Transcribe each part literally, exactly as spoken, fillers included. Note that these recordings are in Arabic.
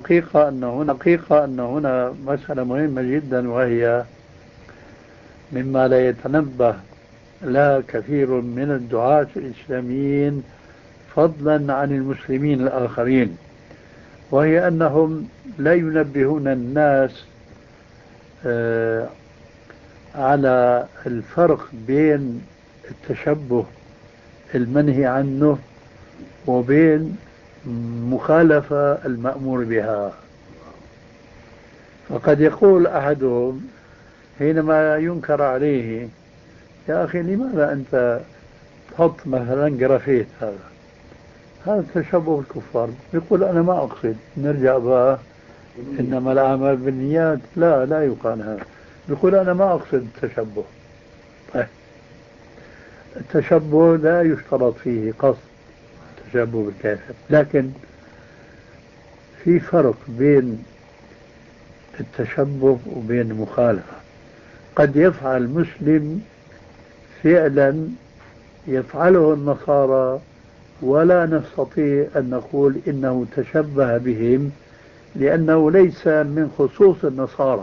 الحقيقة أن هنا حقيقة أن هنا مسألة مهمة جدا، وهي مما لا يتنبه لا كثير من الدعاة الإسلاميين فضلا عن المسلمين الآخرين، وهي أنهم لا ينبهون الناس آه على الفرق بين التشبه المنهي عنه وبين مخالفة المأمور بها. فقد يقول أحدهم حينما ينكر عليه: يا أخي لماذا أنت تحط مثلا جرافيت؟ هذا هذا تشبه بالكفار. يقول أنا ما أقصد. نرجع بقى إنما الأعمال بالنيات، لا لا يقال هذا. يقول أنا ما أقصد التشبه. التشبه لا يشترط فيه قصد التشبه بالكافر، لكن في فرق بين التشبه وبين المخالفة. قد يفعل مسلم فعلا يفعله النصارى ولا نستطيع أن نقول إنه تشبه بهم، لأنه ليس من خصوص النصارى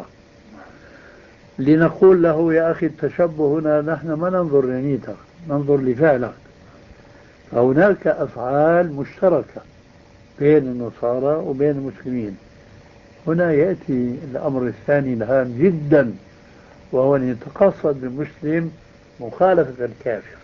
لنقول له يا أخي التشبه هنا. نحن ما ننظر لنيتك، ننظر لفعلك. هناك أفعال مشتركة بين النصارى وبين المسلمين. هنا يأتي الأمر الثاني الهام جدا، وهو أن يتقصد بالمسلم مخالفة الكافر.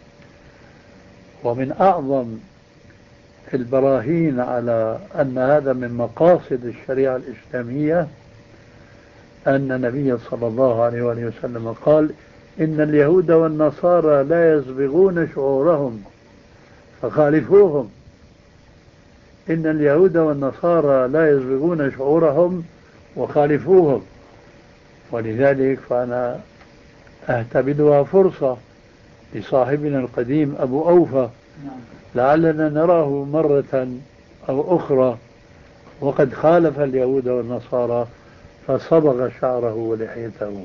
ومن أعظم البراهين على أن هذا من مقاصد الشريعة الإسلامية أن النبي صلى الله عليه وآله وسلم قال: إن اليهود والنصارى لا يصبغون شعورهم فخالفوهم. إن اليهود والنصارى لا يصبغون شعورهم وخالفوهم. ولذلك فأنا أعتبرها فرصة لصاحبنا القديم أبو أوفى لعلنا نراه مرة أو أخرى وقد خالف اليهود والنصارى فصبغ شعره ولحيته.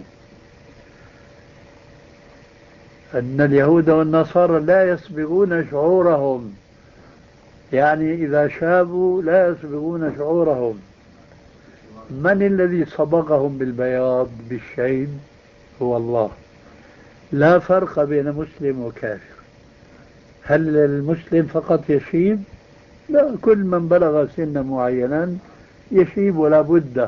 أن اليهود والنصارى لا يصبغون شعورهم، يعني إذا شابوا لا يصبغون شعورهم. من الذي صبغهم بالبياض بالشيب؟ هو الله. لا فرق بين مسلم وكافر. هل المسلم فقط يشيب؟ لا، كل من بلغ سنا معينا يشيب ولا بد.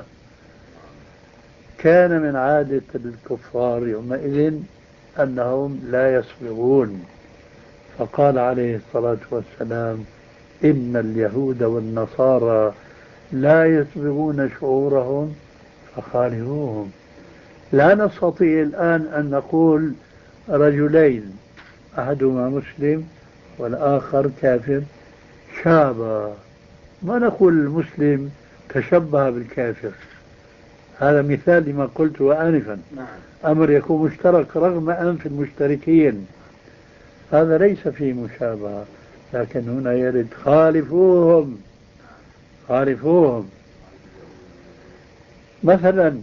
كان من عادة الكفار يومئذ أنهم لا يصبغون، فقال عليه الصلاة والسلام: إن اليهود والنصارى لا يصبغون شعورهم فخالفوهم. لا نستطيع الآن أن نقول رجلين أحدهما مسلم والآخر كافر شابا، ما نقول المسلم تشبه بالكافر. هذا مثال لما قلته آنفا، أمر يكون مشترك رغم أنف المشتركين، هذا ليس فيه مشابهة. لكن هنا يرد خالفوهم خالفوهم. مثلا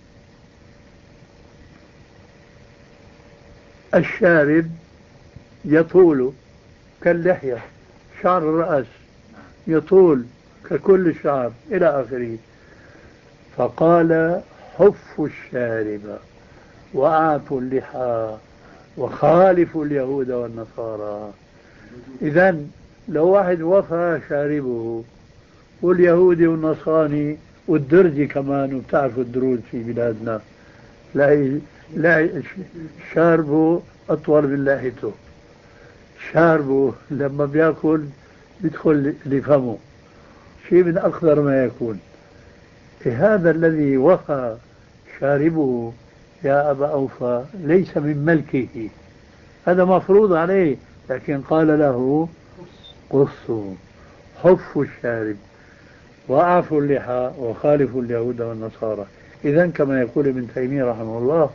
الشارب يطول كاللحية، شعر الرأس يطول ككل الشعر إلى آخره. فقال: حفوا الشارب وأعفوا اللحى وخالفوا اليهود والنصارى. إذن لو واحد وفى شاربه واليهودي والنصراني والدرزي كمان، وبتعرفوا الدروز في بلادنا لا لا شاربه أطول من لحيته، شاربه لما بياكل بيدخل لفمه شيء من أخضر ما يكون. هذا الذي وفى شاربه يا أبا أوفى ليس من ملكه، هذا مفروض عليه، لكن قال له: قصوا حفوا الشارب وأعفوا اللحى وخالفوا اليهود والنصارى. إذن كما يقول ابن تيمية رحمه الله: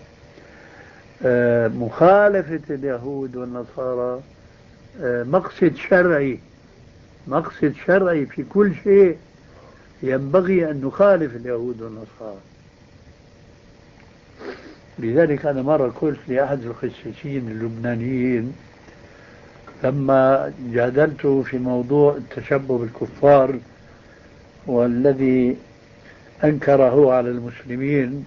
مخالفة اليهود والنصارى مقصد شرعي، مقصد شرعي في كل شيء، ينبغي أن نخالف اليهود والنصارى. لذلك أنا مرة قلت لأحد القسيسين اللبنانيين لما جادلته في موضوع التشبه بالكفار، والذي أنكره على المسلمين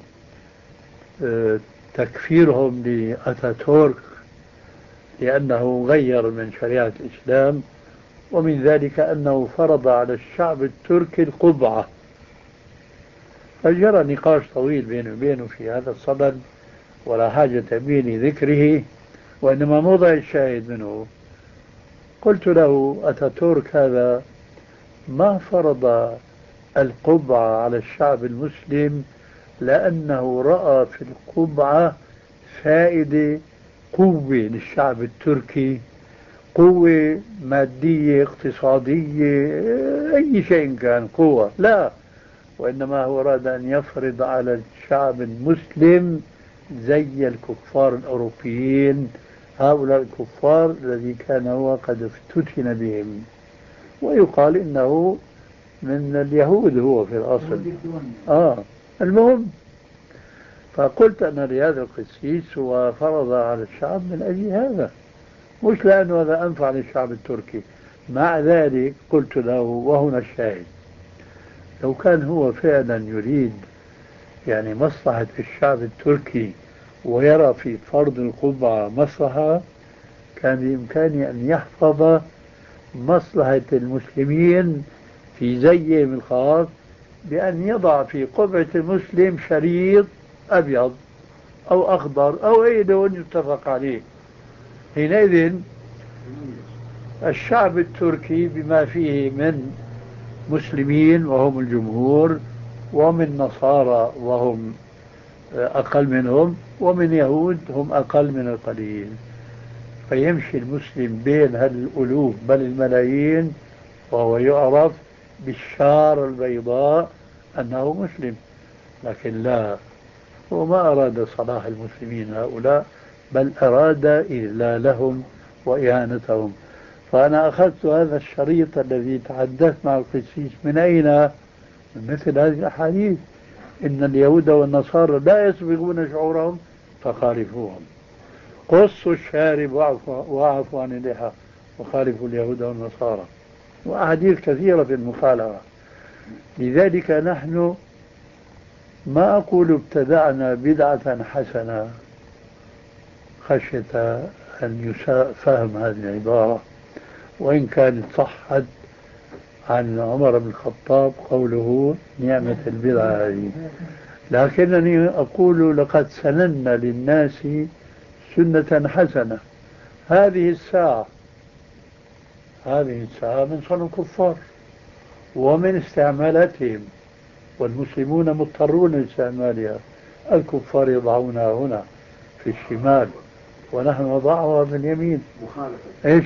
تكفيرهم لأتاتورك لأنه غير من شريعة الإسلام، ومن ذلك أنه فرض على الشعب التركي القبعة. فجرى نقاش طويل بينه وبينه في هذا الصدد، ولا حاجة بي لذكره، وإنما موضع الشاهد منه قلت له أتاتورك هذا ما فرض القبعة على الشعب المسلم لأنه رأى في القبعة فائدة، قوة للشعب التركي، قوة مادية اقتصادية أي شيء كان قوة، لا، وإنما هو أراد أن يفرض على الشعب المسلم زي الكفار الأوروبيين، هؤلاء الكفار الذي كان هو قد افتتن بهم، ويقال إنه من اليهود هو في الأصل. آه المهم، فقلت أن لهذا القسيس هو فرض على الشعب من أجل هذا، مش لأنه هذا أنفع للشعب التركي. مع ذلك قلت له، وهنا الشاهد، لو كان هو فعلا يريد يعني مصلحة الشعب التركي ويرى في فرض القبعة مصلحة، كان بإمكانه أن يحفظ مصلحة المسلمين في زيهم الخاص بأن يضع في قبعة المسلم شريط أبيض أو أخضر أو أي لون يتفق عليه. حينئذ الشعب التركي بما فيه من مسلمين وهم الجمهور، ومن نصارى وهم أقل منهم، ومن يهود هم أقل من القليل، فيمشي المسلم بين هالألوف بل الملايين وهو يعرف بالشارة البيضاء أنه مسلم. لكن لا، هو ما أراد صلاح المسلمين هؤلاء، بل أراد إذلالهم وإهانتهم. فأنا أخذت هذا الشريط الذي تحدثت مع القسيس من أين؟ من مثل هذه الأحاديث، إن اليهود والنصارى لا يسبقون شعورهم فخالفوهم، قصوا الشارب واعفوا عن اللحى وخالفوا اليهود والنصارى، وأحاديث كثيرة في المخالفة. لذلك نحن ما أقول ابتدعنا بدعة حسنة خشية أن يساء فهم هذه العبارة، وإن كانت صحت عن عمر بن الخطاب قوله نعمة البدعة هذه، لكنني أقول لقد سننا للناس سنة حسنة. هذه الساعة هذه الساعة من صنع الكفار ومن استعمالاتهم، والمسلمون مضطرون لاستعمالها. الكفار يضعونها هنا في الشمال ونحن نضعها باليمين. إيش